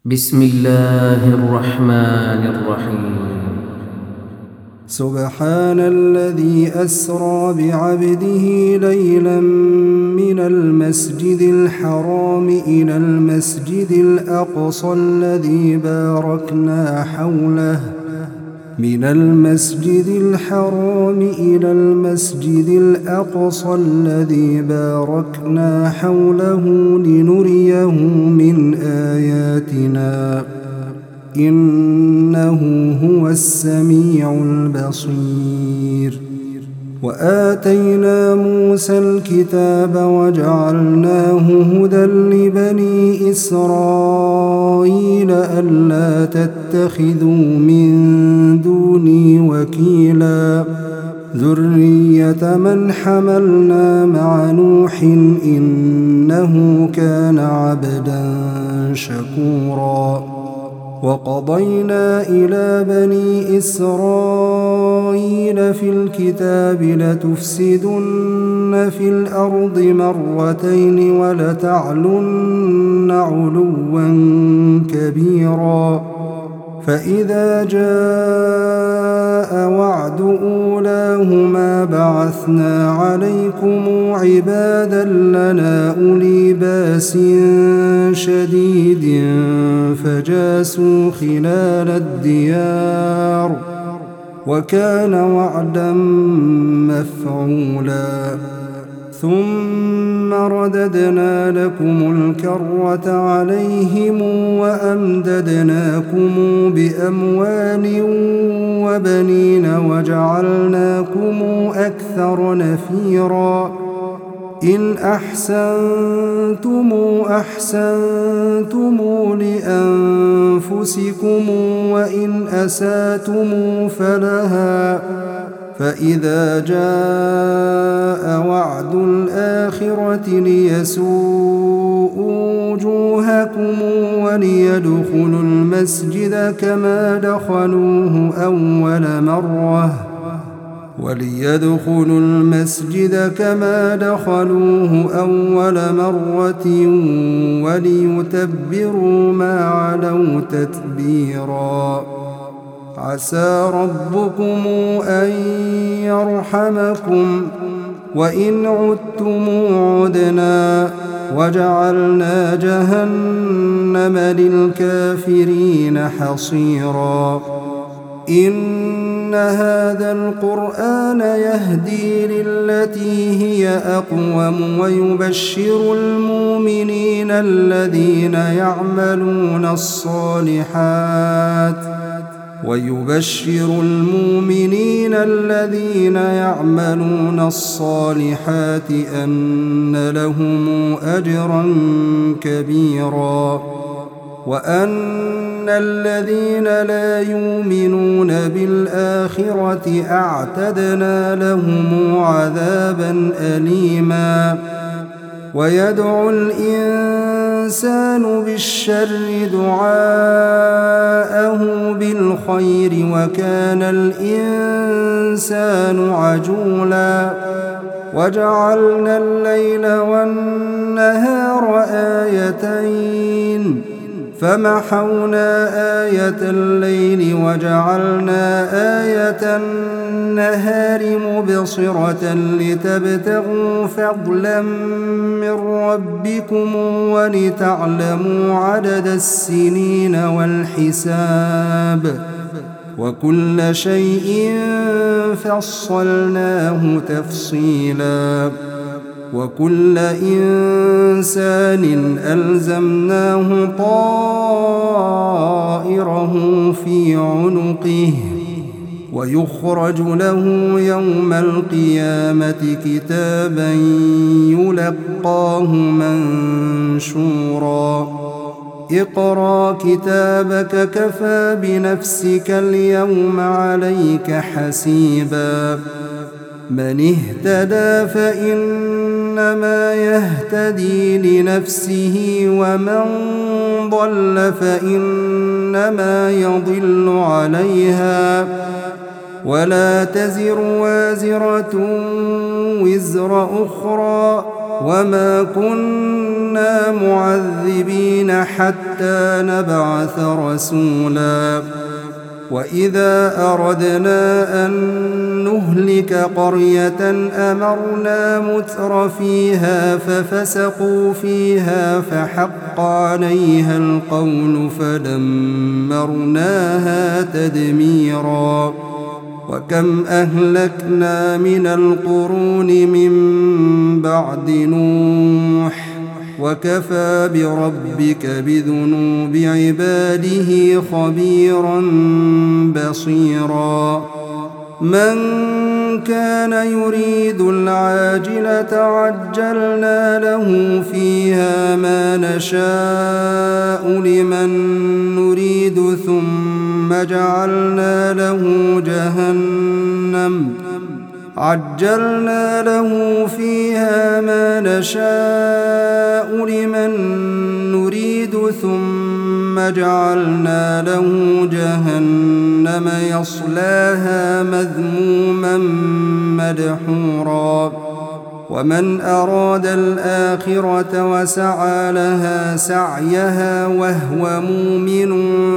بسم الله الرحمن الرحيم. سبحان الذي أسرى بعبده ليلا من المسجد الحرام إلى المسجد الأقصى الذي باركنا حوله من المسجد الحرام إلى المسجد الأقصى الذي باركنا حوله لنريه من آياتنا إنه هو السميع البصير. وآتينا موسى الكتاب وجعلناه هدى لبني إسرائيل ألا تتخذوا من دوني وكيلا ذرية من حملنا مع نوح إنه كان عبدا شكورا. وقضينا إلى بني إسرائيل في الكتاب لتفسدن في الأرض مرتين ولتعلن علوا كبيرا. فإذا جاء وعد أولاهما بعثنا عليكم عبادا لنا أولي بأس شديد فجاسوا خلال الديار وكان وعدا مفعولا. ثم رددنا لكم الكرة عليهم وأمددناكم بأموال وبنين وجعلناكم أكثر نفيرا. إن أحسنتم أحسنتم لأنفسكم وإن أسأتم فلها. فإذا جاء وعد الآخرة ليسوءوا وجوهكم وليدخلوا المسجد كما دخلوه أول مرة وليتبروا ما علوا تتبيرا. عسى ربكم أن يرحمكم وإن عدتم عدنا وجعلنا جهنم للكافرين حصيرا. إن هذا القرآن يهدي للتي هي أقوم ويبشر المؤمنين الذين يعملون الصالحات أن لهم أجرا كبيرا. وأن الذين لا يؤمنون بالآخرة أعتدنا لهم عذابا أليما. ويدعو الإنسان بالشر دعاءه بالخير وكان الإنسان عجولا. وجعلنا الليل والنهار آيتين فمحونا آية الليل وجعلنا آية النهار مبصرة لتبتغوا فضلا من ربكم ولتعلموا عدد السنين والحساب وكل شيء فصلناه تفصيلا. وكل إنسان ألزمناه طائره في عنقه ويخرج له يوم القيامة كتابا يلقاه منشورا. اقرأ كتابك كفى بنفسك اليوم عليك حسيبا. من اهتدى فإنما يهتدي لنفسه ومن ضل فإنما يضل عليها ولا تزر وازرة وزر أخرى وما كنا معذبين حتى نبعث رسولا وإذا أردنا أن نهلك قرية أمرنا متر فيها ففسقوا فيها فحق عليها القول فدمرناها تدميرا وكم أهلكنا من القرون من بعد نوح وكفى بربك بذنوب عباده خبيرا بصيرا من كان يريد العاجلة عجلنا له فيها ما نشاء لمن نريد ثم جعلنا له فيها ما نشاء لمن نريد ثم جعلنا له جهنم يصلاها مذموما مدحورا ومن أراد الآخرة وسعى لها سعيها وهو مؤمن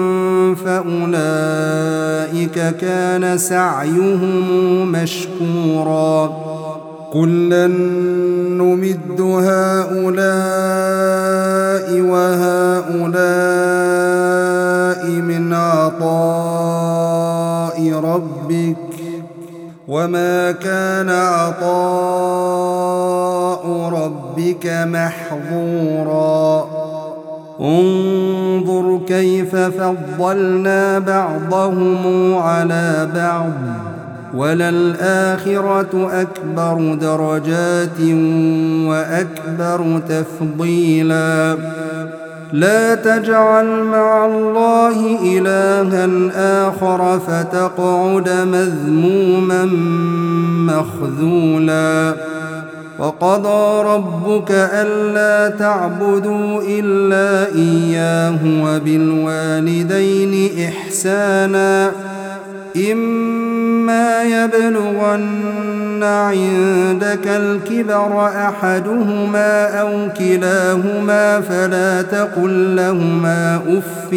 فأولئك كان سعيهم مشكورا كلا نمد هؤلاء وهؤلاء من عطاء ربك وما كان عطاء ربك محظورا انظر كيف فضلنا بعضهم على بعض وللآخرة أكبر درجات وأكبر تفضيلا لا تجعل مع الله إلها آخر فتقعد مذموما مخذولا وقضى ربك ألا تعبدوا إلا إياه وبالوالدين إحسانا إما يبلغن عندك الكبر أحدهما أو كلاهما فلا تقل لهما أف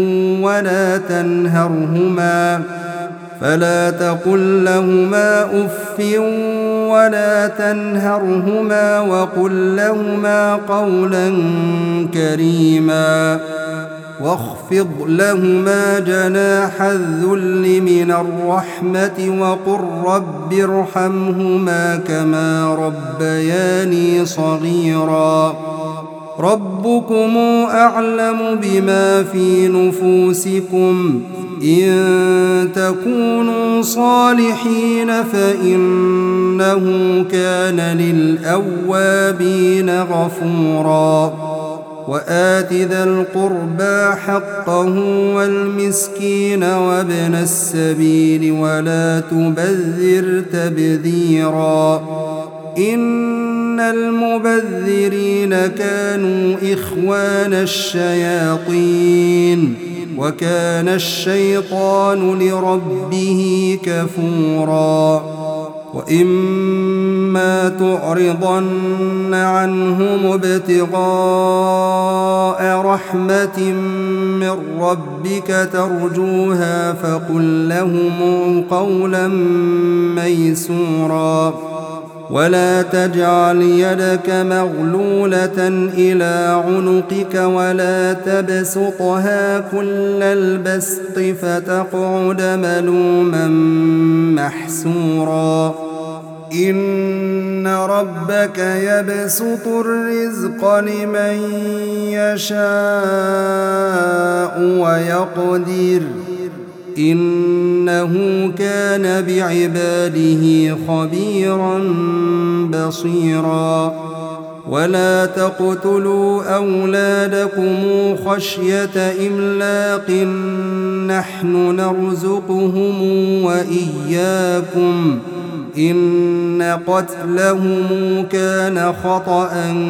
ولا تنهرهما وقل لهما قولا كريما واخفض لهما جناح الذل من الرحمة وقل رب ارحمهما كما ربياني صغيرا ربكم أعلم بما في نفوسكم إن تكونوا صالحين فإنه كان للأوابين غفورا وآت ذا القربى حقه والمسكين وابن السبيل ولا تبذر تبذيرا إن المبذرين كانوا إخوان الشياطين وكان الشيطان لربه كفورا وإما تعرضن عنهم ابتغاء رحمة من ربك ترجوها فقل لهم قولا ميسورا ولا تجعل يدك مغلولة إلى عنقك ولا تبسطها كل البسط فتقعد ملوما محسورا إن ربك يبسط الرزق لمن يشاء ويقدر إنه كان بعباده خبيرا بصيرا ولا تقتلوا أولادكم خشية إملاق نحن نرزقهم وإياكم إن قتلهم كان خطأ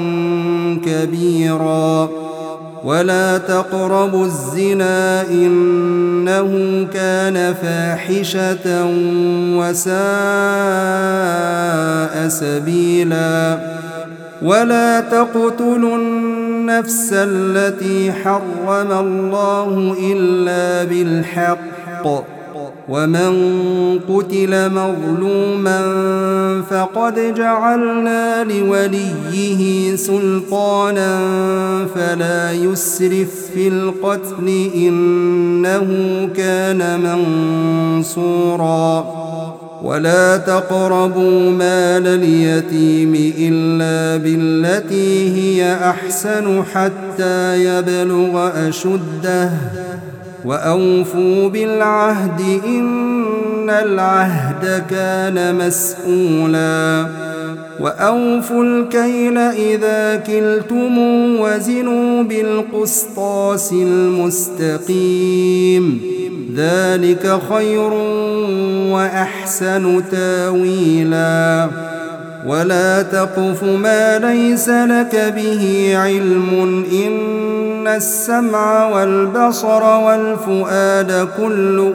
كبيرا ولا تقربوا الزنا إنه كان فاحشة وساء سبيلا ولا تقتلوا النفس التي حرم الله إلا بالحق ومن قتل مظلوما فقد جعلنا لوليه سلطانا فلا يسرف في القتل إنه كان منصورا ولا تقربوا مال اليتيم إلا بالتي هي أحسن حتى يبلغ أشده وأوفوا بالعهد إن العهد كان مسؤولا وأوفوا الكيل إذا كلتم وزنوا بالقسطاس المستقيم ذلك خير وأحسن تاويلا ولا تقف ما ليس لك به علم إن السمع والبصر والفؤاد كل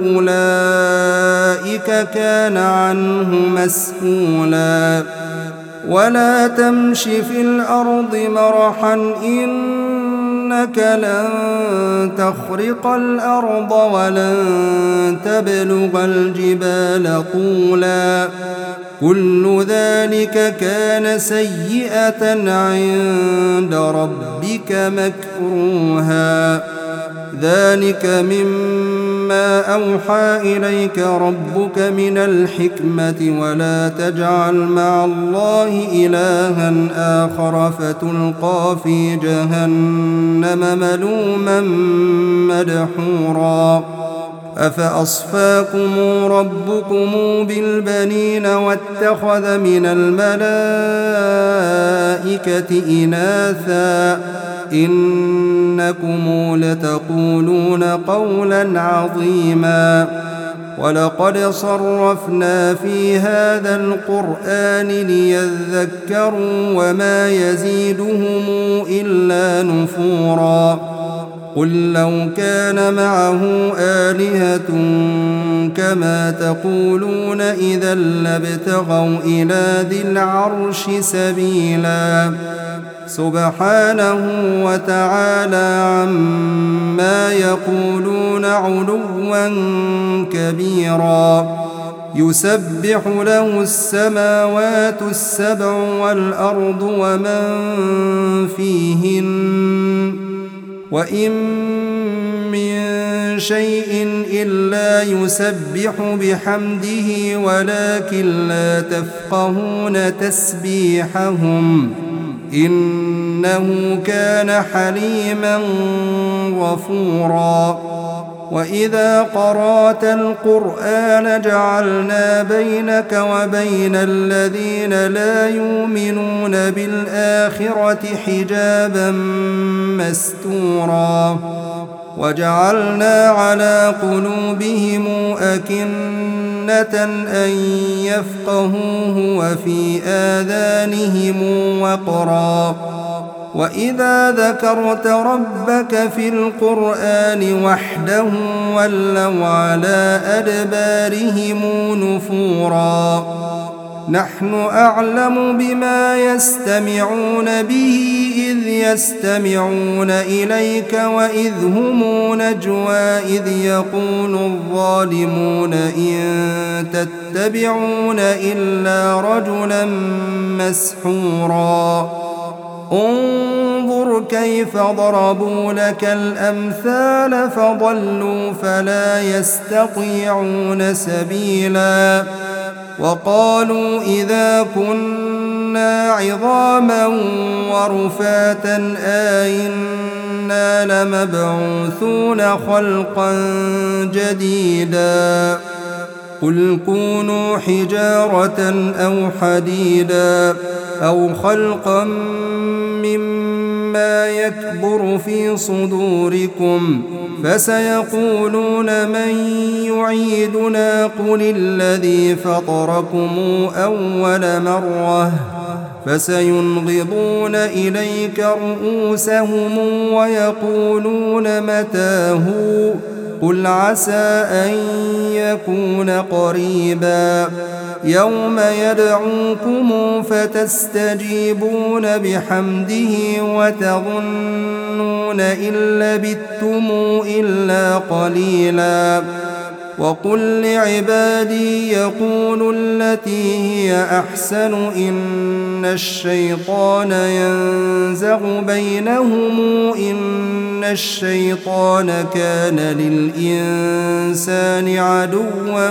أولئك كان عنه مسؤولا ولا تمش في الأرض مرحا إنك لن تخرق الأرض ولن تبلغ الجبال طولا كل ذلك كان سيئة عند ربك مكروها ذلك مما أوحى إليك ربك من الحكمة ولا تجعل مع الله إلها آخر فتلقى في جهنم ملوما مدحورا أفأصفاكم ربكم بالبنين واتخذ من الملائكة إناثا إنكم لتقولون قولا عظيما ولقد صرفنا في هذا القرآن ليذكروا وما يزيدهم إلا نفورا قل لو كان معه آلهة كما تقولون إذا لابتغوا إلى ذي العرش سبيلا سبحانه وتعالى عما يقولون علوا كبيرا يسبح له السماوات السبع والأرض ومن فيهن وإن من شيء إلا يسبح بحمده ولكن لا تفقهون تسبيحهم إنه كان حليما غفورا وإذا قرأت القرآن جعلنا بينك وبين الذين لا يؤمنون بالآخرة حجابا مستورا وجعلنا على قلوبهم أكنة أن يفقهوه وفي آذانهم وقرا وإذا ذكرت ربك في القرآن وحده ولوا على أدبارهم نفورا نحن أعلم بما يستمعون به إذ يستمعون إليك وإذ هم نجوى إذ يقول الظالمون إن تتبعون إلا رجلا مسحورا انظر كيف ضربوا لك الأمثال فضلوا فلا يستطيعون سبيلا وقالوا إذا كنا عظاما ورفاتا أئنا لمبعوثون خلقا جديدا قل كونوا حجارة أو حديدا أو خلقا مما يكبر في صدوركم فسيقولون من يعيدنا قل الذي فطركم أول مرة فسينغضون إليك رؤوسهم ويقولون متى هو قل عسى أن يكون قريبا يوم يدعوكم فتستجيبون بحمده وتظنون إن لبثتم إلا قليلا وقل لعبادي يقولوا التي هي أحسن إن الشيطان ينزغ بينهم إن الشيطان كان للإنسان عدوا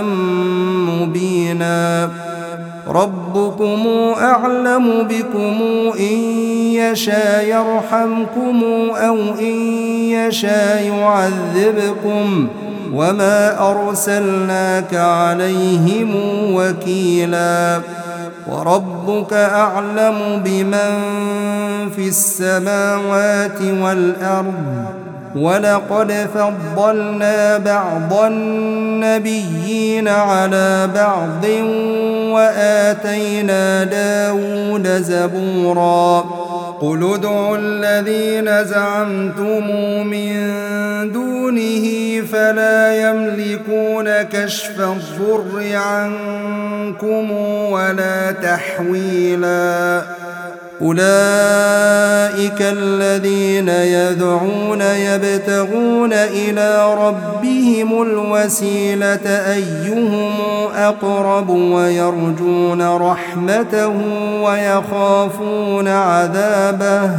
مبينا ربكم أعلم بكم إن يشاء يرحمكم أو إن يشاء يعذبكم وما أرسلناك عليهم وكيلا وربك أعلم بمن في السماوات والأرض ولقد فضلنا بعض النبيين على بعض وآتينا داود زبورا قل ادعوا الذين زعمتم من دونه فلا يملكون كشف الضر عنكم ولا تحويلا أولئك الذين يدعون يبتغون إلى ربهم الوسيلة أيهم أقرب ويرجون رحمته ويخافون عذابه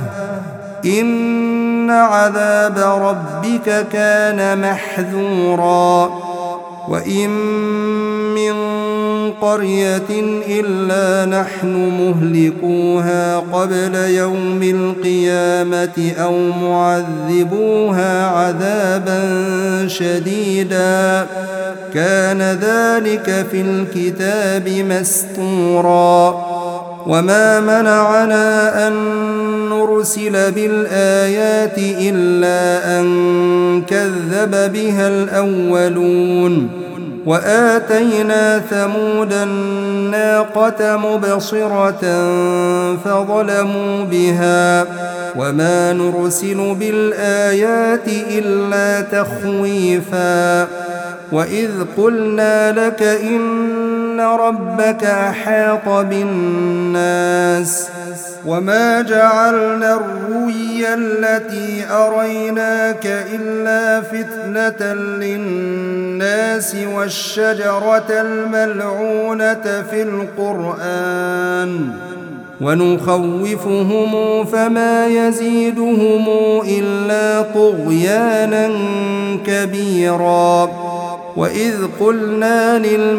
إن عذاب ربك كان محذورا وإن من قرية إلا نحن مهلكوها قبل يوم القيامة أو معذبوها عذابا شديدا كان ذلك في الكتاب مسطورا وما منعنا أن نرسل بالآيات إلا أن كذب بها الأولون وآتينا ثمود الناقة مبصرة فظلموا بها وما نرسل بالآيات إلا تخويفا وإذ قلنا لك إن ربك أحاط بالناس وما جعلنا الرؤيا التي أريناك إلا فتنة للناس والشجرة الملعونة في القرآن ونخوفهم فما يزيدهم إلا طغيانا كبيرا وإذ قلنا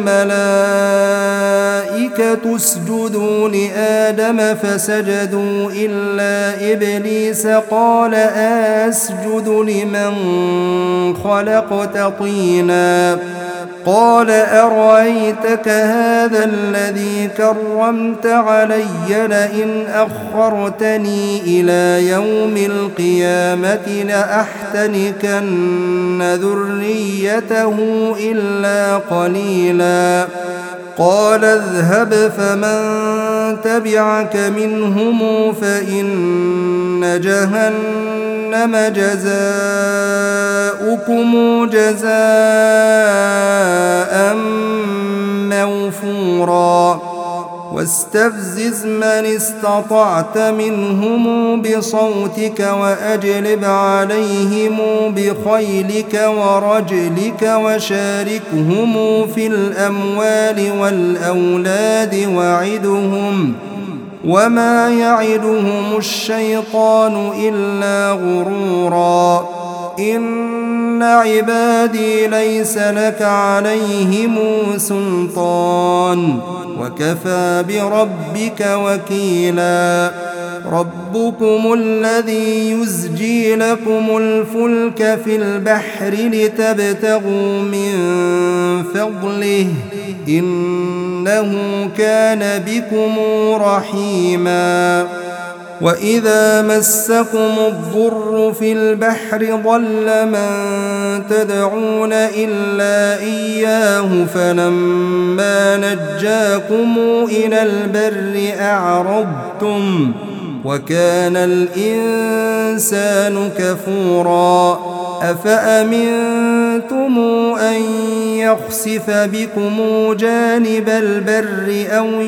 للملائكة اسجدوا لآدم فسجدوا إلا إبليس قال أسجد لمن خلقت طينا قال أرأيتك هذا الذي كرمت علي لئن أخرتني إلى يوم القيامة لأحتنكن ذريته إلا قليلا قال اذهب فمن تبعك منهم فإن جهنم جزاؤكم جزاء موفورا واستفزز من استطعت منهم بصوتك وأجلب عليهم بخيلك ورجلك وشاركهم في الأموال والأولاد وعدهم وما يعدهم الشيطان إلا غرورا إن عبادي ليس لك عليهم سلطان وكفى بربك وكيلا ربكم الذي يزجي لكم الفلك في البحر لتبتغوا من فضله إنه كان بكم رحيما وإذا مسكم الضر في البحر ضل من تدعون إلا إياه فلما نجاكم إلى البر أعرضتم وكان الإنسان كفورا أفأمنتم أمنتم أن يخسف بكم جانب البر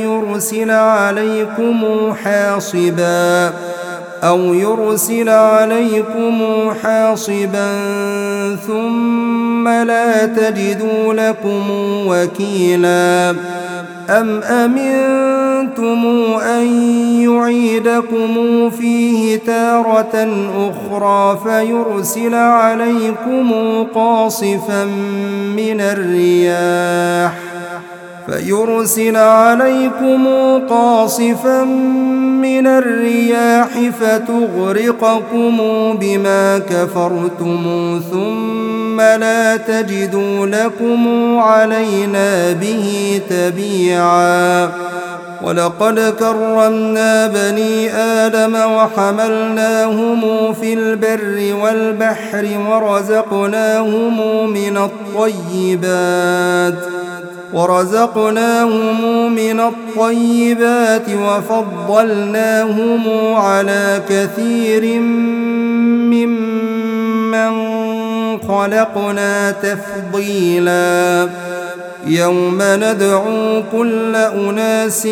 أو يرسل عليكم حاصبا ثم لا تجدوا لكم وكيلا أم أمنتم أن يعيدكم فيه تارة أخرى فيرسل عليكم قاصفا من الرياح فتغرقكم بما كفرتم ثم لا تجدوا لكم علينا به تبيعا ولقد كرمنا بني آدم وحملناهم في البر والبحر ورزقناهم من الطيبات وفضلناهم على كثير ممن خلقنا تفضيلا يوم ندعو كل أناس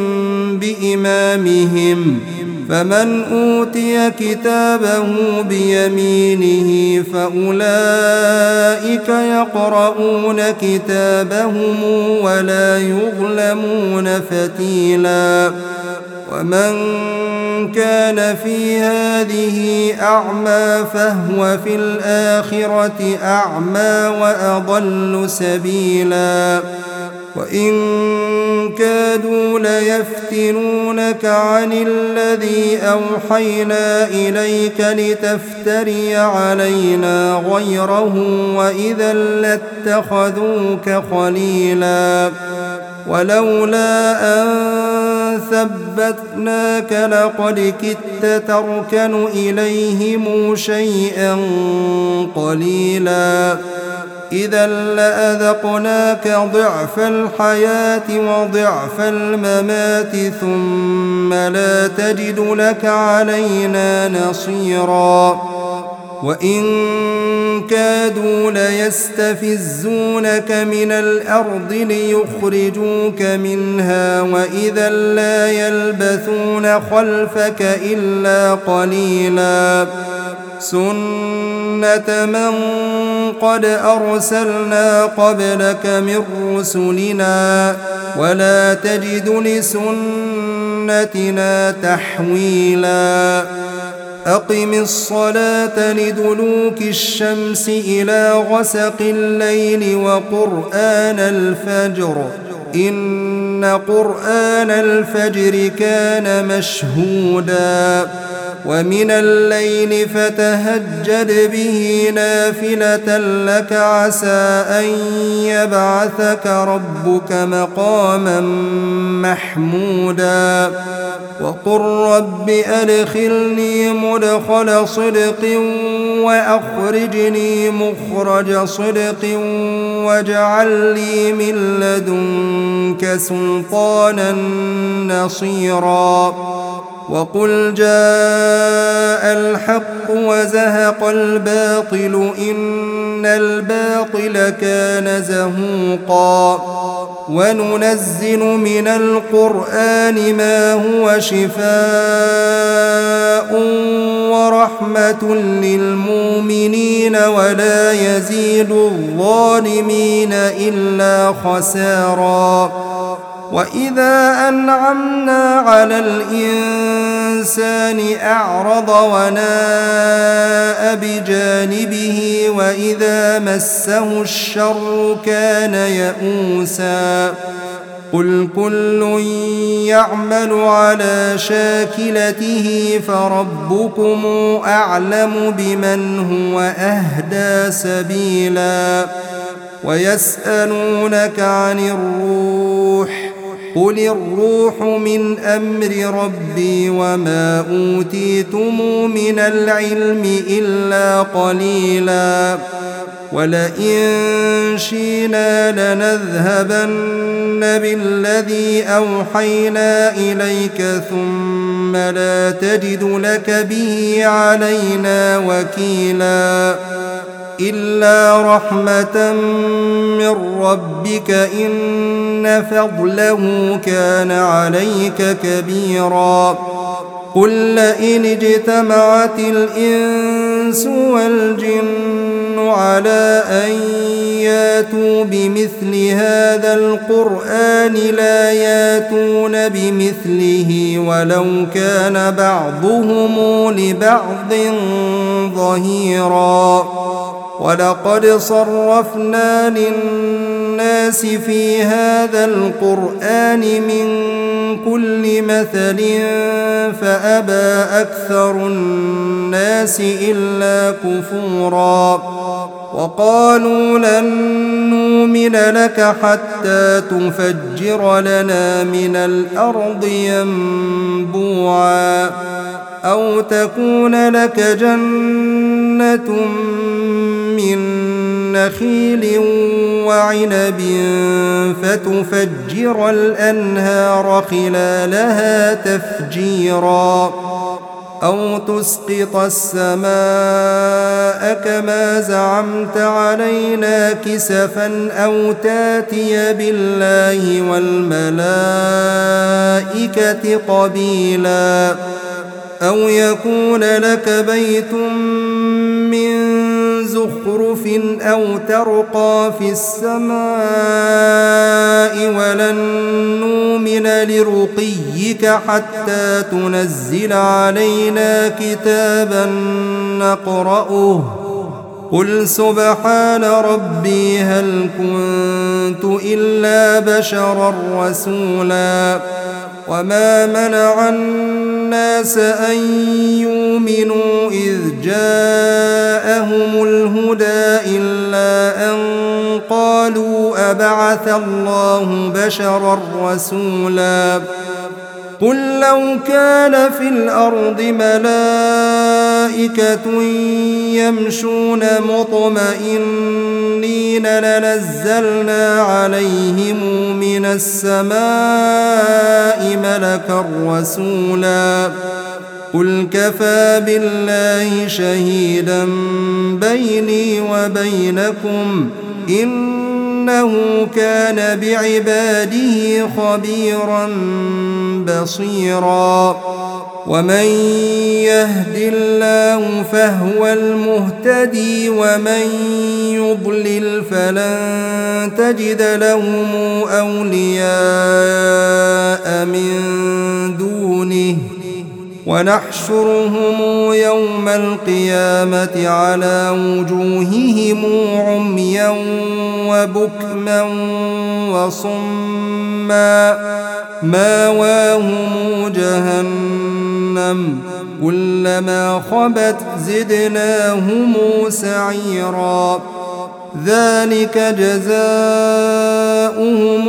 بإمامهم فمن أوتي كتابه بيمينه فأولئك يقرؤون كتابهم ولا يظلمون فتيلا ومن كان في هذه أعمى فهو في الآخرة أعمى وأضل سبيلا وإن كادوا ليفتنونك عن الذي أوحينا إليك لتفتري علينا غيره وإذا لاتخذوك خليلا ولولا أن ثبتناك لقد كدت تركن إليهم شيئا قليلا إذا لأذقناك ضعف الحياة وضعف الممات ثم لا تجد لك علينا نصيرا وإن كادوا ليستفزونك من الأرض ليخرجوك منها وإذا لا يلبثون خلفك إلا قليلا سنة من قد أرسلنا قبلك من رسلنا ولا تجد لسنتنا تحويلا أقم الصلاة لدلوك الشمس إلى غسق الليل وقرآن الفجر إن قرآن الفجر كان مشهودا ومن الليل فتهجد به نافلة لك عسى أن يبعثك ربك مقاما محمودا وقل رب أدخلني مدخل صدق وأخرجني مخرج صدق واجعل لي من لدنك سلطانا نصيرا وقل جاء الحق وزهق الباطل إن الباطل كان زهوقا وننزل من القرآن ما هو شفاء ورحمة للمؤمنين ولا يزيد الظالمين إلا خسارا وإذا أنعمنا على الإنسان أعرض وناء بجانبه وإذا مسه الشر كان يئوسا قل كل يعمل على شاكلته فربكم أعلم بمن هو أهدى سبيلا ويسألونك عن الروح قل الروح من أمر ربي وما أوتيتم من العلم إلا قليلا ولئن شئنا لنذهبن بالذي أوحينا إليك ثم لا تجد لك به علينا وكيلا إلا رحمة من ربك إن فضله كان عليك كبيرا قل لئن اجتمعت الإنس والجن على أن ياتوا بمثل هذا القرآن لا ياتون بمثله ولو كان بعضهم لبعض ظهيرا ولقد صرفنا للناس في هذا القرآن من كل مثل فأبى أكثر الناس إلا كفورا وقالوا لن نؤمن لك حتى تفجر لنا من الأرض ينبوعا أو تكون لك جنة من نخيل وعنب فتفجر الأنهار خلالها تفجيرا أو تسقط السماء كما زعمت علينا كسفا أو تاتي بالله والملائكة قبيلا أو يكون لك بيت من زخرف أو ترقى في السماء ولن نؤمن لرقيك حتى تنزل علينا كتابا نقرأه قل سبحان ربي هل كنت إلا بشرا رسولا وما منع الناس أن يؤمنوا إذ جاءهم الهدى إلا أن قالوا أبعث الله بشرا رسولا قل لو كان في الأرض ملائكة يمشون مطمئنين لنزلنا عليهم من السماء ملكا رسولا قل كفى بالله شهيدا بيني وبينكم إنه كان بعباده خبيرا بصيرا ومن يهد الله فهو المهتدي ومن يضلل فلن تجد لهم أولياء من دونه ونحشرهم يوم القيامة على وجوههم عميا وبكما وصما ماواهم جهنم كلما خبت زدناهم سعيرا ذلك جزاؤهم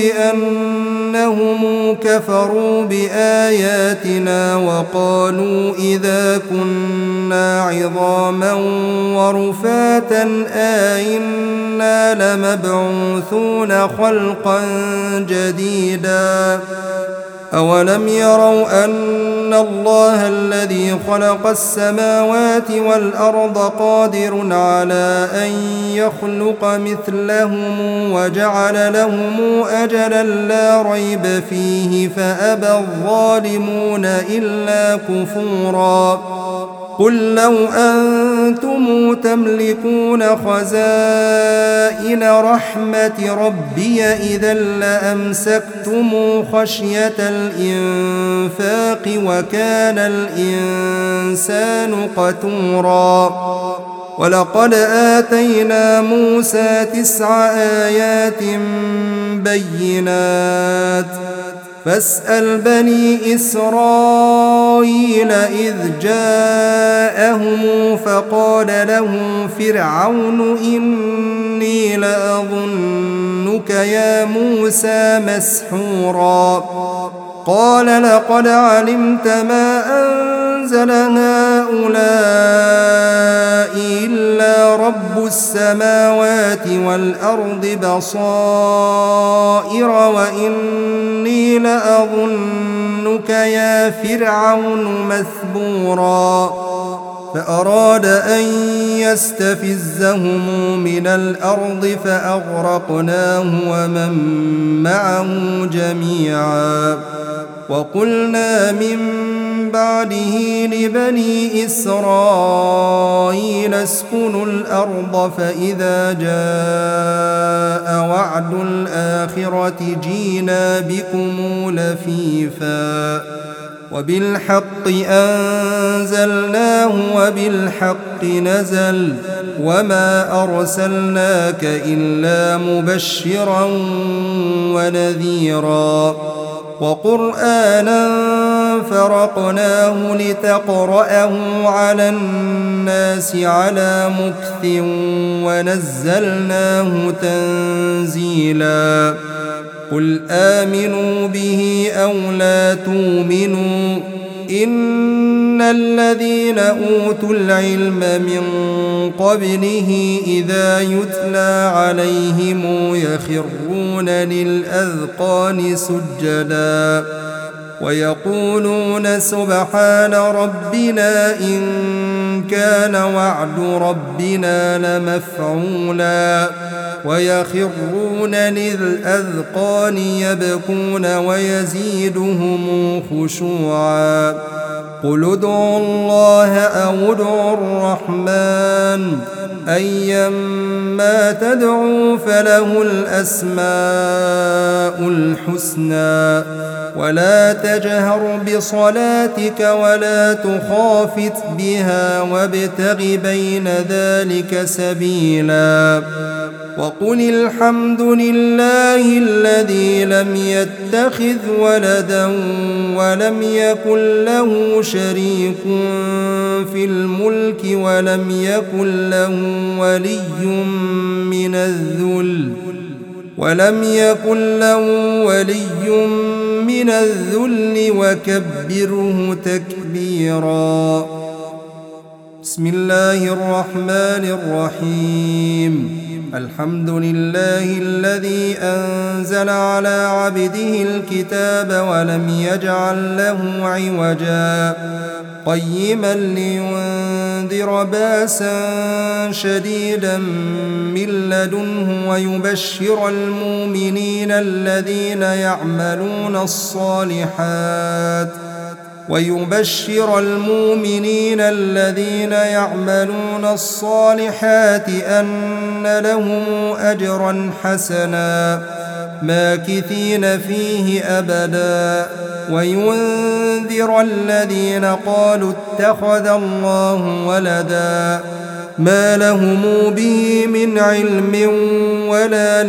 بأنهم كفروا بآياتنا وقالوا إذا كنا عظاما ورفاتا أئنا لمبعوثون خلقا جديدا أولم يروا أن الله الذي خلق السماوات والأرض قادر على أن يخلق مثلهم وجعل لهم أجلا لا ريب فيه فأبى الظالمون إلا كفورا قل لو أنتم تملكون خزائن رحمة ربي إذا لأمسكتم خشية الإنفاق وكان الإنسان قتورا ولقد آتينا موسى 9 آيات بينات فاسأل بني إسرائيل إذ جاءهم فقال له فرعون إني لأظنك يا موسى مسحورا قال لقد علمت ما أنزل هؤلاء إلا رب السماوات والأرض بصائر وإني لأظنك يا فرعون مثبورا فأراد أن يستفزهم من الأرض فأغرقناه ومن معه جميعا. وقلنا من بعده لبني إسرائيل اسكنوا الأرض فإذا جاء وعد الآخرة جينا بكم لفيفا وبالحق أنزلناه وبالحق نزل وما أرسلناك إلا مبشرا ونذيرا وقرآنا فرقناه لتقرأه على الناس على مكث ونزلناه تنزيلا قل آمنوا به أو لا تؤمنوا إن الذين أوتوا العلم من قبله إذا يتلى عليهم يخرون للأذقان سجدا ويقولون سبحان ربنا إن كان وعد ربنا لمفعولا ويخرون للأذقان يبكون ويزيدهم خشوعا قل ادعوا الله أو ادعوا الرحمن أيما تدعوا فله الأسماء الحسنى ولا تجهر بصلاتك ولا تخافت بها وابتغ بين ذلك سبيلا وقل الحمد لله الذي لم يتخذ ولدا ولم يكن له شريك في الملك ولم يكن له ولي من الذل وكبره تكبيرا. بسم الله الرحمن الرحيم. الحمد لله الذي أنزل على عبده الكتاب ولم يجعل له عوجا قيما لينذر باسا شديدا من لدنه ويبشر المؤمنين الذين يعملون الصالحات أن لهم أجرا حسنا ماكثين فيه أبدا وينذر الذين قالوا اتخذ الله ولدا ما لهم به من علم ولا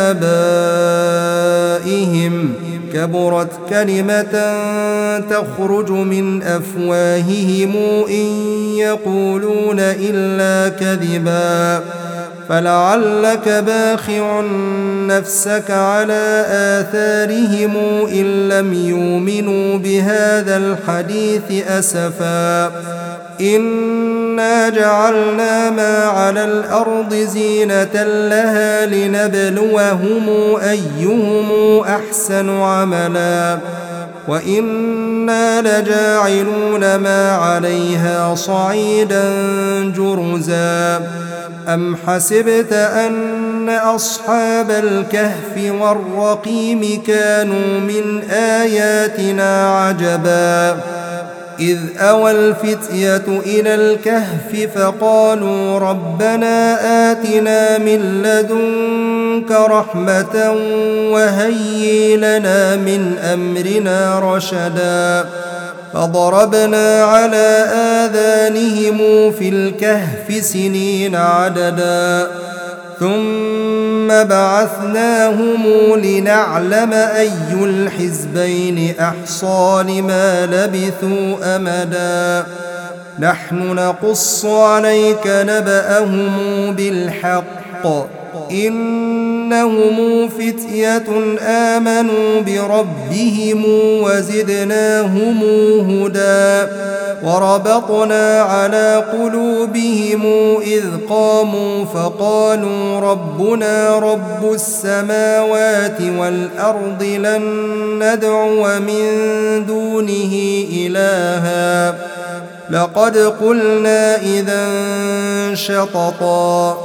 لآبائهم كبرت كلمة تخرج من أفواههم إن يقولون إلا كذبا فلعلك باخع نفسك على آثارهم إن لم يؤمنوا بهذا الحديث أسفا إنا جعلنا ما على الأرض زينة لها لنبلوهم أيهم أحسن عملا وإنا لجاعلون ما عليها صعيدا جرزا أم حسبت أن أصحاب الكهف والرقيم كانوا من آياتنا عجبا إذ أوى الفتية إلى الكهف فقالوا ربنا آتنا من لدنك رحمة وهيئ لنا من أمرنا رشدا فضربنا على آذانهم في الكهف سنين عددا ثم بعثناهم لنعلم أي الحزبين أحصى لما لبثوا أمدا نحن نقص عليك نبأهم بالحق إنهم فتية آمنوا بربهم وزدناهم هدى وربطنا على قلوبهم إذ قاموا فقالوا ربنا رب السماوات والأرض لن ندعو من دونه إلها لقد قلنا إذا شططا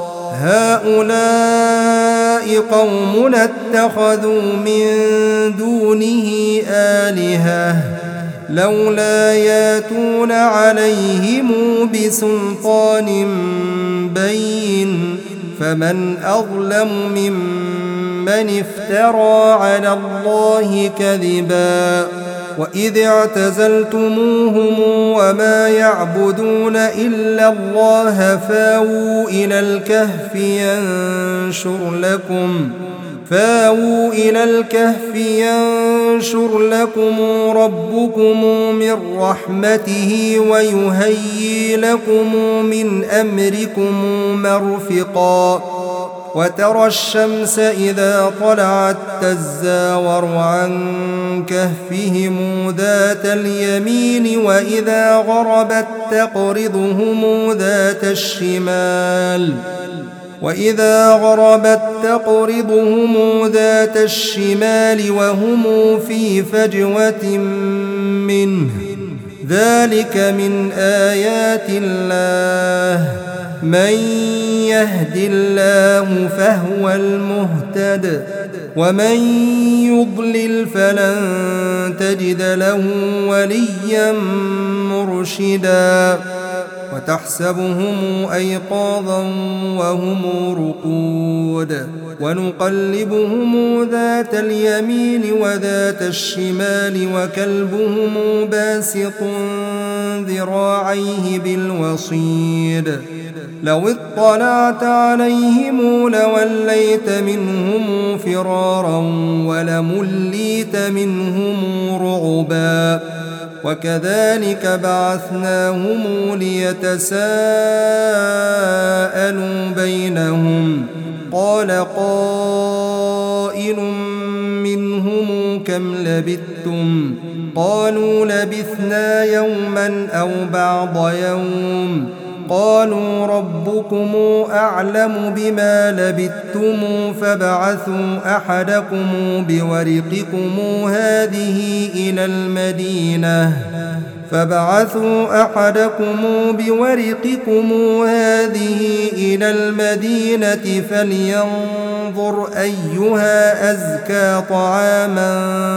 هؤلاء قومنا اتخذوا من دونه آلهة لولا ياتون عليهم بسلطان بين فمن أظلم ممن افترى على الله كذبا وإذ اعتزلتموهم وما يعبدون إلا الله فاووا إلى الكهف ينشر لكم ربكم من رحمته ويهيئ لكم من أمركم مرفقا وترى الشمس إذا طلعت تزاور عن كهفهم ذات اليمين وإذا غربت تقرضهم ذات الشمال وهم في فجوة منه ذلك من آيات الله من يهد الله فهو المهتد ومن يضلل فلن تجد له وليا مرشدا وتحسبهم أيقاظا وهم رقود ونقلبهم ذات اليمين وذات الشمال وكلبهم باسط ذراعيه بالوصيد لو اطلعت عليهم لوليت منهم فرارا ولمليت منهم رعبا وكذلك بعثناهم ليتساءلوا بينهم قال قائل منهم كم لبثتم قالوا لبثنا يوما أو بعض يوم قالوا ربكم أعلم بما لبثتم فابعثوا أحدكم بورقكم هذه إلى المدينة فلينظر أيها أزكى طعاما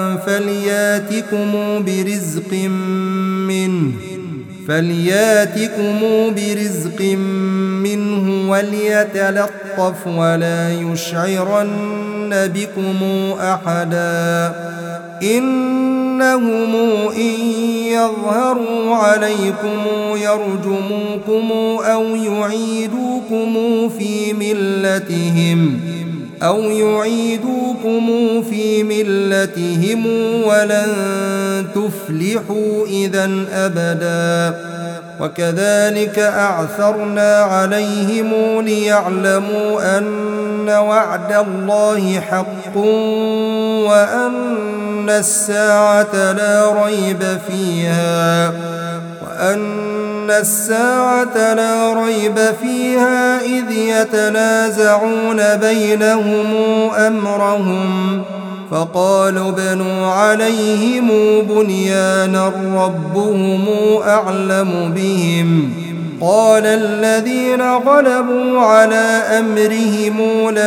فلياتكم برزق منه وليتلطف ولا يشعرن بكم أحدا إنهم إن يظهروا عليكم يرجموكم أو يعيدوكم في ملتهم ولن تفلحوا إذا أبدا وكذلك أعثرنا عليهم ليعلموا أن وعد الله حق وأن الساعة لا ريب فيها إذ يتنازعون بينهم أمرهم فقالوا ابنوا عليهم بنيانا ربهم أعلم بهم قال الذين غلبوا على أمرهم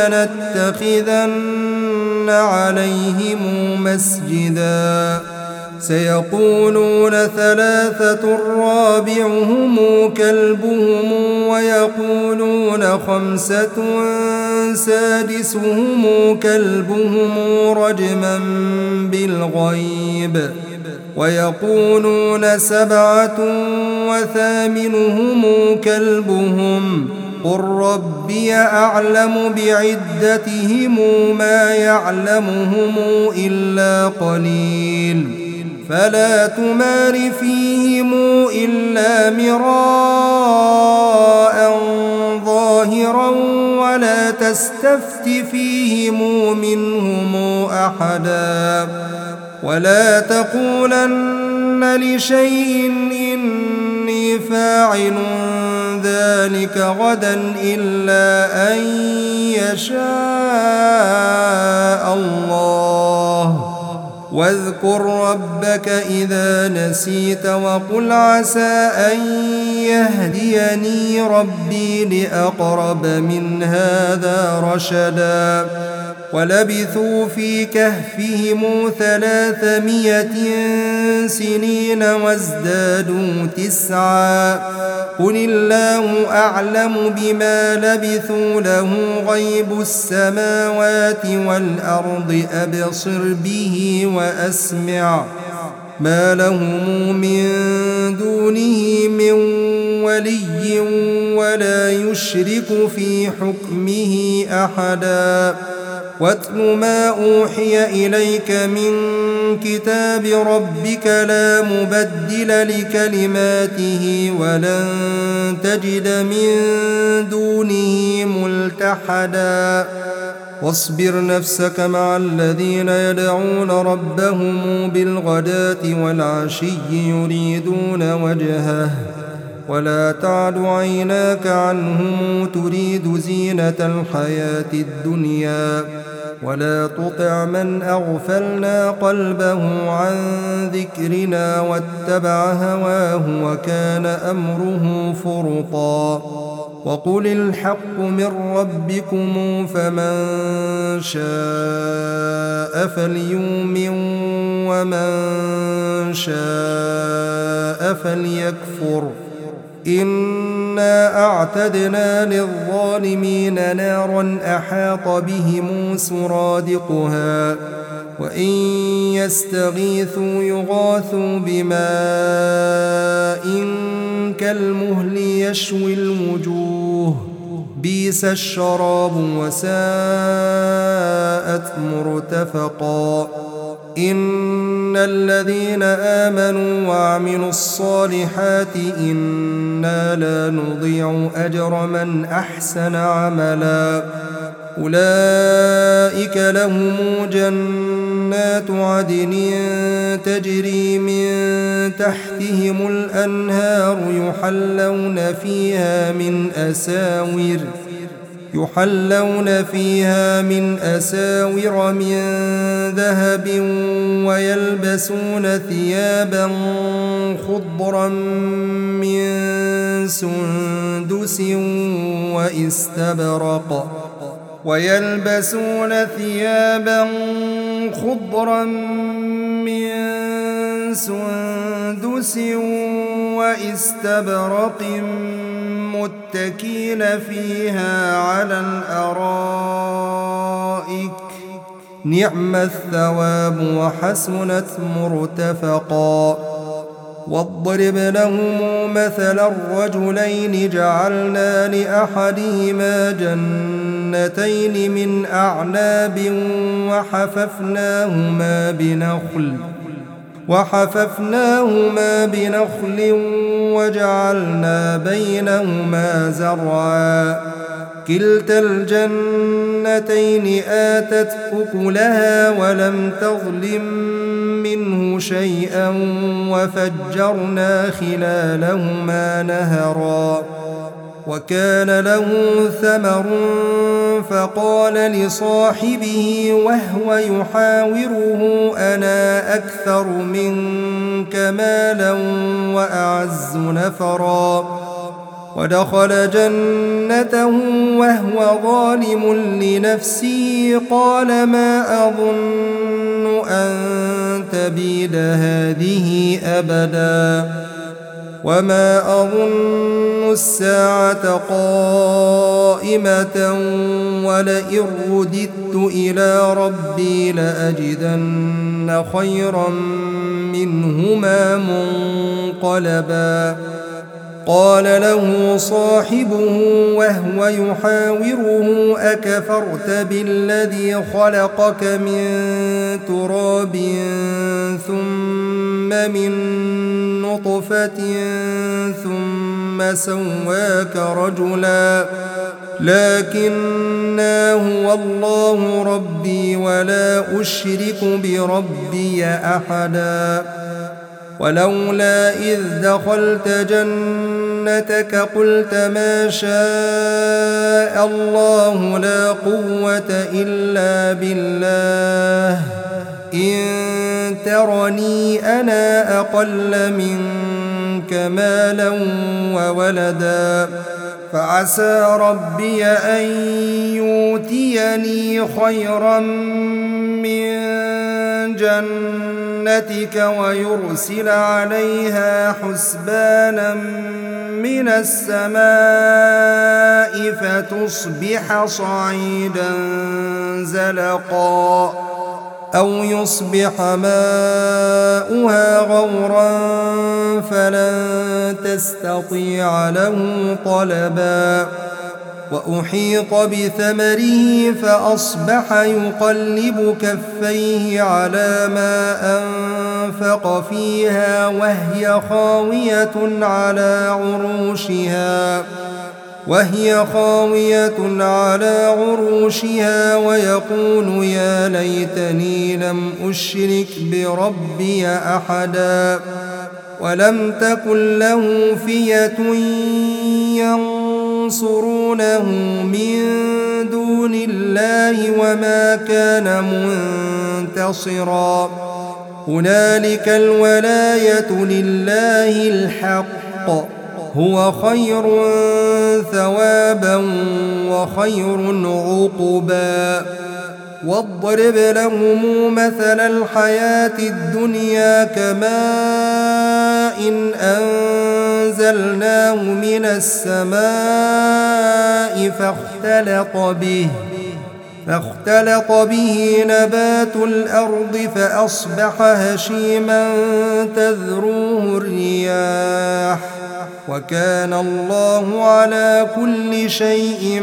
لنتخذن عليهم مسجدا سيقولون 3 رابعهم كلبهم ويقولون 5 سادسهم كلبهم رجما بالغيب ويقولون 7 وثامنهم كلبهم قل ربي أعلم بعدتهم ما يعلمهم إلا قليل فلا تمار فيهم إلا مراء ظاهرا ولا تستفت فيهم منهم أحدا ولا تقولن لشيء إني فاعل ذلك غدا إلا أن يشاء الله واذكر ربك إذا نسيت وقل عسى أن يهديني ربي لأقرب من هذا رشدا ولبثوا في كهفهم 300 سنين وازدادوا 9 قل الله أعلم بما لبثوا له غيب السماوات والأرض أبصر به وأسمع ما لهم من دونه من ولي ولا يشرك في حكمه أحدا واتل ما أوحي إليك من كتاب ربك لا مبدل لكلماته ولن تجد من دونه ملتحدا واصبر نفسك مع الذين يدعون ربهم بالغداة والعشي يريدون وجهه ولا تعد عيناك عنهم تريد زينة الحياة الدنيا ولا تطع من أغفلنا قلبه عن ذكرنا واتبع هواه وكان أمره فرطا وقل الحق من ربكم فمن شاء فليؤمن ومن شاء فليكفر إنا أعتدنا للظالمين نارا أحاط بهم سرادقها وإن يستغيثوا يغاثوا بماء كالمهل يشوي الوجوه بئس الشراب وساءت مرتفقا إن الذين آمنوا وعملوا الصالحات إنا لا نضيع أجر من أحسن عملا أولئك لهم جنات عدن تجري من تحتهم الأنهار يحلون فيها من أساور من ذهب ويلبسون ثيابا خضرا من سندس واستبرق متكين فيها على الأرائك نعم الثواب وحسنت مرتفقا واضرب لهم مثل الرجلين جعلنا لأحدهما جنتين من أعناب وحففناهما بنخل وجعلنا بينهما زرعا كلتا الجنتين آتت أكلها ولم تظلم منه شيئا وفجرنا خلالهما نهرا وكان له ثمر فقال لصاحبه وهو يحاوره أنا أكثر منك مالا وأعز نفرا ودخل جنته وهو ظالم لنفسه قال ما أظن أن تبيد هذه أبدا وما أظن الساعة قائمة ولئن رددت إلى ربي لأجدن خيرا منهما منقلبا قال له صاحبه وهو يحاوره أكفرت بالذي خلقك من تراب ثم من نطفة ثم سواك رجلا لكنا هو الله ربي ولا أشرك بربي أحدا ولولا إذ دخلت جنتك قلت ما شاء الله لا قوة إلا بالله إن ترني أنا أقل منك مالا وولدا فعسى ربي أن يؤتيني خيرا من جنتك ويرسل عليها حسبانا من السماء فتصبح صعيدا زلقا أو يصبح ماؤها غورا فلن تستطيع له طلبا وأحيط بثمره فأصبح يقلب كفيه على ما أنفق فيها وهي خاوية على عروشها ويقول يا ليتني لم أشرك بربي أحدا ولم تكن له فئة ينصرونه من دون الله وما كان منتصرا هنالك الولاية لله الحق هو خير ثوابا وخير عقبا واضرب لهم مثل الحياة الدنيا كماء أنزلناه من السماء فاختلط به نبات الأرض فأصبح هشيما تذروه الرياح وكان الله على كل شيء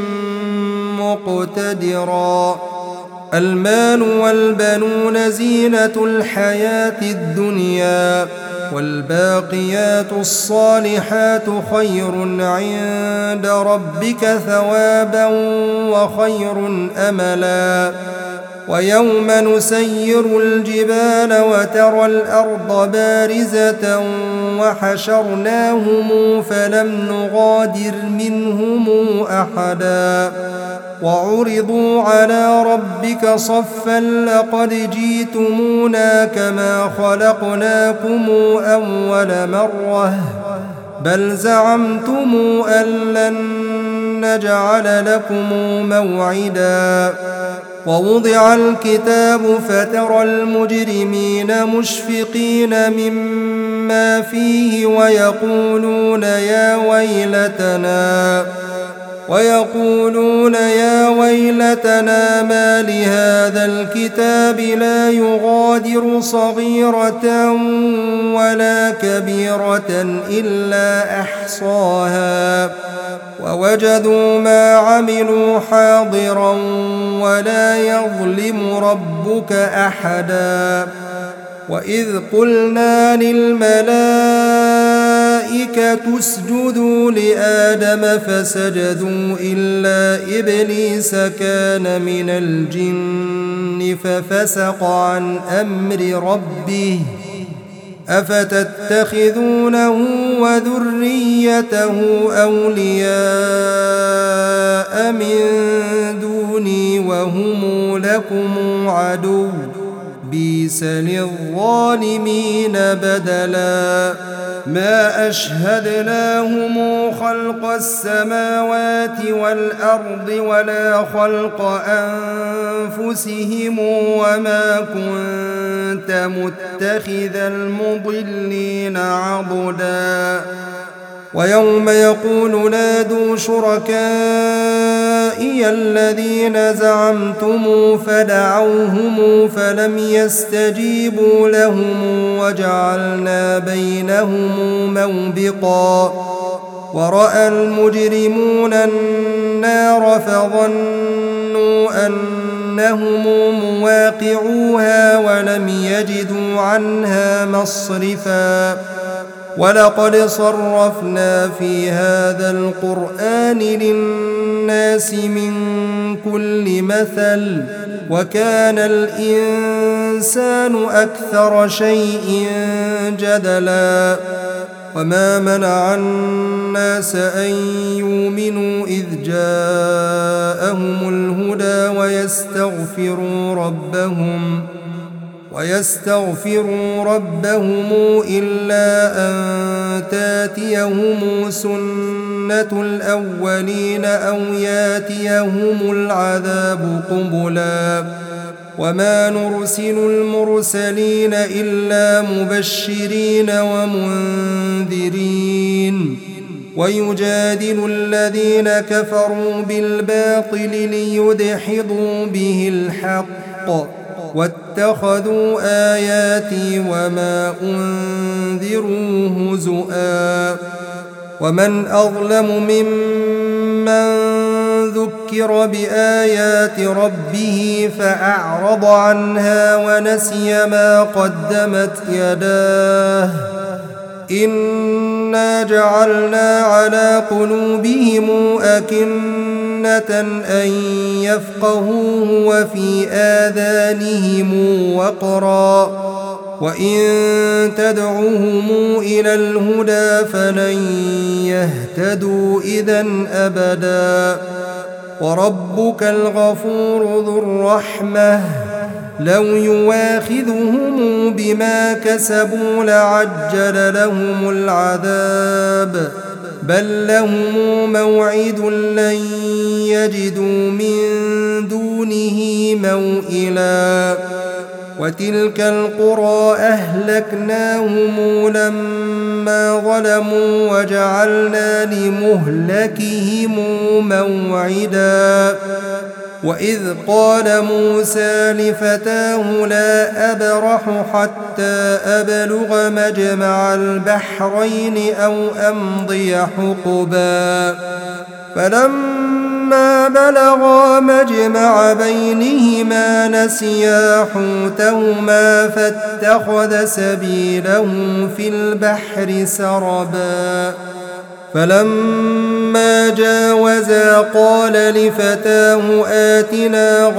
مقتدرا المال والبنون زينة الحياة الدنيا والباقيات الصالحات خير عند ربك ثوابا وخير أملا ويوم نسير الجبال وترى الأرض بارزة وحشرناهم فلم نغادر منهم أحدا وعرضوا على ربك صفا لقد جئتمونا كما خلقناكم أول مرة بل زعمتم أن لن نجعل لكم موعدا ووضع الكتاب فترى المجرمين مشفقين مما فيه ويقولون يا ويلتنا ما لهذا الكتاب لا يغادر صغيرة ولا كبيرة إلا أحصاها ووجدوا ما عملوا حاضرا ولا يظلم ربك أحدا وإذ قلنا للملائكة اسجدوا لآدم فسجدوا إلا إبليس كان من الجن ففسق عن أمر ربه أفتتخذونه وذريته أولياء من دوني وهم لكم عدو بئس للظالمين بدلا ما أشهدناهم خلق السماوات والأرض ولا خلق أنفسهم وما كنت متخذ المضلين عضدا ويوم يقول نادوا شركائي الذين زعمتم فدعوهم فلم يستجيبوا لهم وجعلنا بينهم موبقا ورأى المجرمون النار فظنوا أنهم مواقعوها ولم يجدوا عنها مصرفا ولقد صرفنا في هذا القرآن للناس من كل مثل وكان الإنسان أكثر شيء جدلا وما منع الناس أن يؤمنوا إذ جاءهم الهدى ويستغفروا ربهم إلا أن تاتيهم سنة الأولين أو ياتيهم العذاب قبلا وما نرسل المرسلين إلا مبشرين ومنذرين ويجادل الذين كفروا بالباطل ليدحضوا به الحق واتخذوا آياتي وما أنذروا هزؤا ومن أظلم ممن ذكر بآيات ربه فأعرض عنها ونسي ما قدمت يداه إنا جعلنا على قلوبهم أكنة أن يفقهوه وفي آذانهم وقرا وإن تدعوهم إلى الهدى فلن يهتدوا إذن أبدا وربك الغفور ذو الرحمة لو يواخذهم بما كسبوا لعجل لهم العذاب بل لهم موعد لن يجدوا من دونه موئلا وتلك القرى أهلكناهم لما ظلموا وجعلنا لمهلكهم موعدا وإذ قال موسى لفتاه لا أبرح حتى أبلغ مجمع البحرين أو أمضي حقبا فلما بلغا مجمع بينهما نسيا حوتهما فاتخذ سبيله في البحر سربا فلما جاوزا قال لفتاه آتنا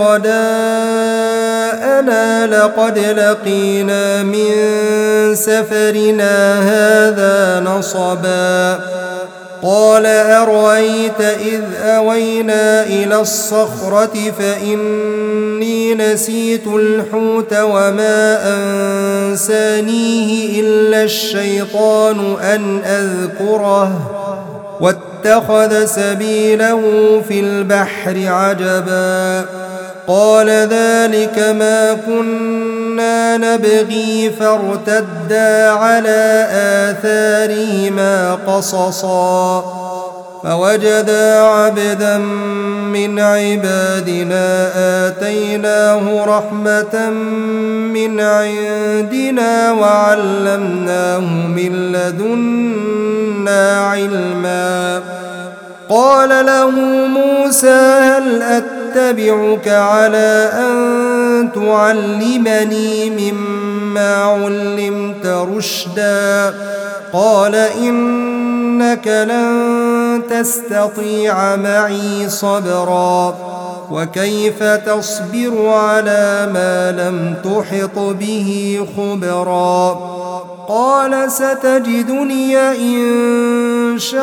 غداءنا لقد لقينا من سفرنا هذا نصبا قال أرأيت إذ أوينا إلى الصخرة فإني نسيت الحوت وما أنسانيه إلا الشيطان أن أذكره واتخذ سبيله في البحر عجبا قال ذلك ما كنا نبغي فارتدا على آثارهما قصصا فوجدا عبدا من عبادنا آتيناه رحمة من عندنا وعلمناه من لدنا علما قال له موسى هل أتبعك على أن تعلمني مما علمت رشدا قال إنك لن تستطيع معي صبرا وكيف تصبر على ما لم تحط به خبرا قال ستجدني إن شاء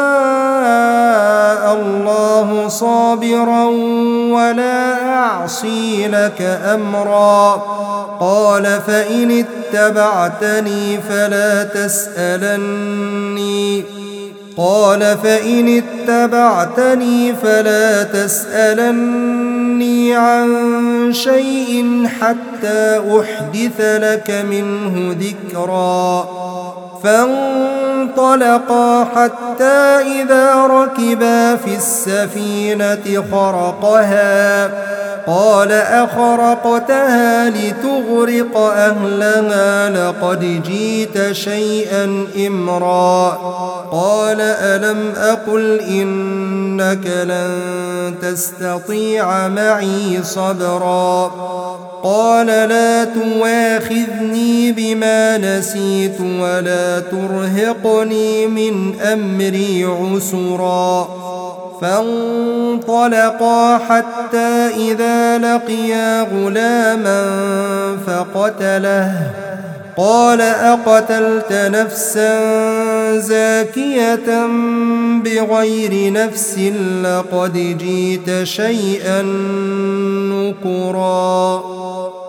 الله صابرا ولا أعصي لك أمرا قال فإن اتبعتني فلا تسألني عن شيء حتى أحدث لك منه ذكرا فانطلقا حتى إذا ركبا في السفينة خرقها قال أخرقتها لتغرق أهلها لقد جئت شيئا إمرا قال ألم أقل إنك لن تستطيع معي صبرا قال لا تواخذني بما نسيت ولا ترهقني من أمري عسرا فانطلقا حتى إذا لقيا غلاما فقتله قال أقتلت نفسا زاكية بغير نفس لقد جئت شيئا نكرا